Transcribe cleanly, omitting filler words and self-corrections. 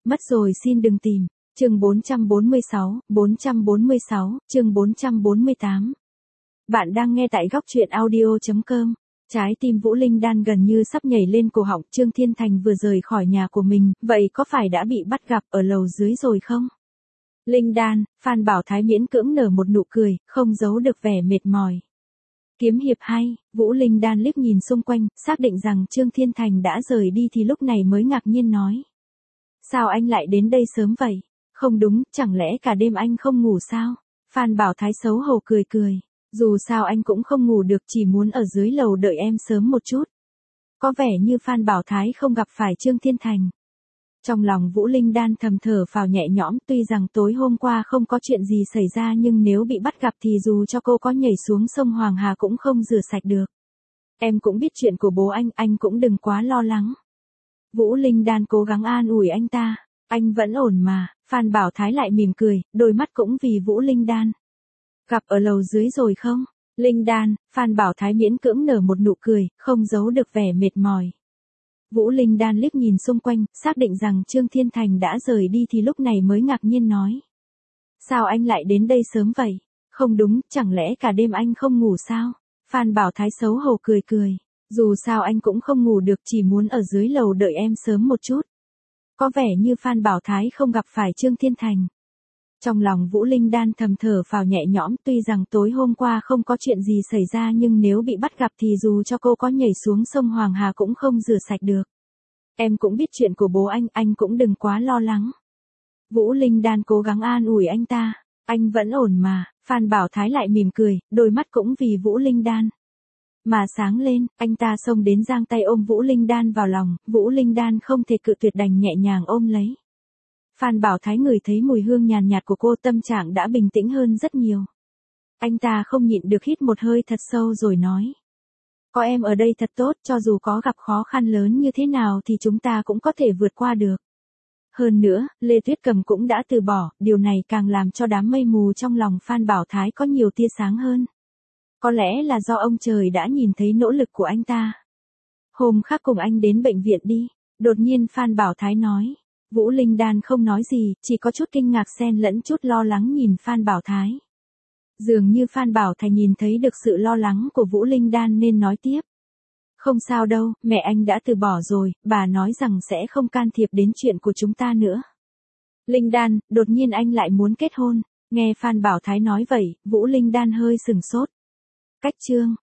Mất rồi xin đừng tìm. Chương 446, chương 448. Bạn đang nghe tại góc truyện audio.com. Trái tim Vũ Linh Đan gần như sắp nhảy lên cổ họng. Trương Thiên Thành vừa rời khỏi nhà của mình, vậy có phải đã bị bắt gặp ở lầu dưới rồi không? Linh Đan, Phan Bảo Thái miễn cưỡng nở một nụ cười, không giấu được vẻ mệt mỏi. Kiếm hiệp hay, Vũ Linh Đan liếc nhìn xung quanh, xác định rằng Trương Thiên Thành đã rời đi thì lúc này mới ngạc nhiên nói. Sao anh lại đến đây sớm vậy? Không đúng, chẳng lẽ cả đêm anh không ngủ sao? Phan Bảo Thái xấu hổ cười cười. Dù sao anh cũng không ngủ được, chỉ muốn ở dưới lầu đợi em sớm một chút. Có vẻ như Phan Bảo Thái không gặp phải Trương Thiên Thành. Trong lòng Vũ Linh Đan thầm thở phào nhẹ nhõm, tuy rằng tối hôm qua không có chuyện gì xảy ra nhưng nếu bị bắt gặp thì dù cho cô có nhảy xuống sông Hoàng Hà cũng không rửa sạch được. Em cũng biết chuyện của bố anh cũng đừng quá lo lắng. Vũ Linh Đan cố gắng an ủi anh ta. Anh vẫn ổn mà. Phan Bảo Thái lại mỉm cười, đôi mắt cũng vì Vũ Linh Đan. Gặp ở lầu dưới rồi không? Linh Đan, Phan Bảo Thái miễn cưỡng nở một nụ cười, không giấu được vẻ mệt mỏi. Vũ Linh Đan liếc nhìn xung quanh, xác định rằng Trương Thiên Thành đã rời đi thì lúc này mới ngạc nhiên nói. Sao anh lại đến đây sớm vậy? Không đúng, chẳng lẽ cả đêm anh không ngủ sao? Phan Bảo Thái xấu hổ cười cười. Dù sao anh cũng không ngủ được, chỉ muốn ở dưới lầu đợi em sớm một chút. Có vẻ như Phan Bảo Thái không gặp phải Trương Thiên Thành. Trong lòng Vũ Linh Đan thầm thở phào nhẹ nhõm, tuy rằng tối hôm qua không có chuyện gì xảy ra nhưng nếu bị bắt gặp thì dù cho cô có nhảy xuống sông Hoàng Hà cũng không rửa sạch được. Em cũng biết chuyện của bố anh cũng đừng quá lo lắng. Vũ Linh Đan cố gắng an ủi anh ta. Anh vẫn ổn mà. Phan Bảo Thái lại mỉm cười, đôi mắt cũng vì Vũ Linh Đan mà sáng lên. Anh ta xông đến giang tay ôm Vũ Linh Đan vào lòng. Vũ Linh Đan không thể cự tuyệt, đành nhẹ nhàng ôm lấy. Phan Bảo Thái ngửi thấy mùi hương nhàn nhạt của cô, tâm trạng đã bình tĩnh hơn rất nhiều. Anh ta không nhịn được hít một hơi thật sâu rồi nói. Có em ở đây thật tốt, cho dù có gặp khó khăn lớn như thế nào thì chúng ta cũng có thể vượt qua được. Hơn nữa, Lê Tuyết Cầm cũng đã từ bỏ, điều này càng làm cho đám mây mù trong lòng Phan Bảo Thái có nhiều tia sáng hơn. Có lẽ là do ông trời đã nhìn thấy nỗ lực của anh ta. Hôm khác cùng anh đến bệnh viện đi, đột nhiên Phan Bảo Thái nói. Vũ Linh Đan không nói gì, chỉ có chút kinh ngạc xen lẫn chút lo lắng nhìn Phan Bảo Thái. Dường như Phan Bảo Thái nhìn thấy được sự lo lắng của Vũ Linh Đan nên nói tiếp. Không sao đâu, mẹ anh đã từ bỏ rồi, bà nói rằng sẽ không can thiệp đến chuyện của chúng ta nữa. Linh Đan, đột nhiên anh lại muốn kết hôn. Nghe Phan Bảo Thái nói vậy, Vũ Linh Đan hơi sừng sốt. Cách chương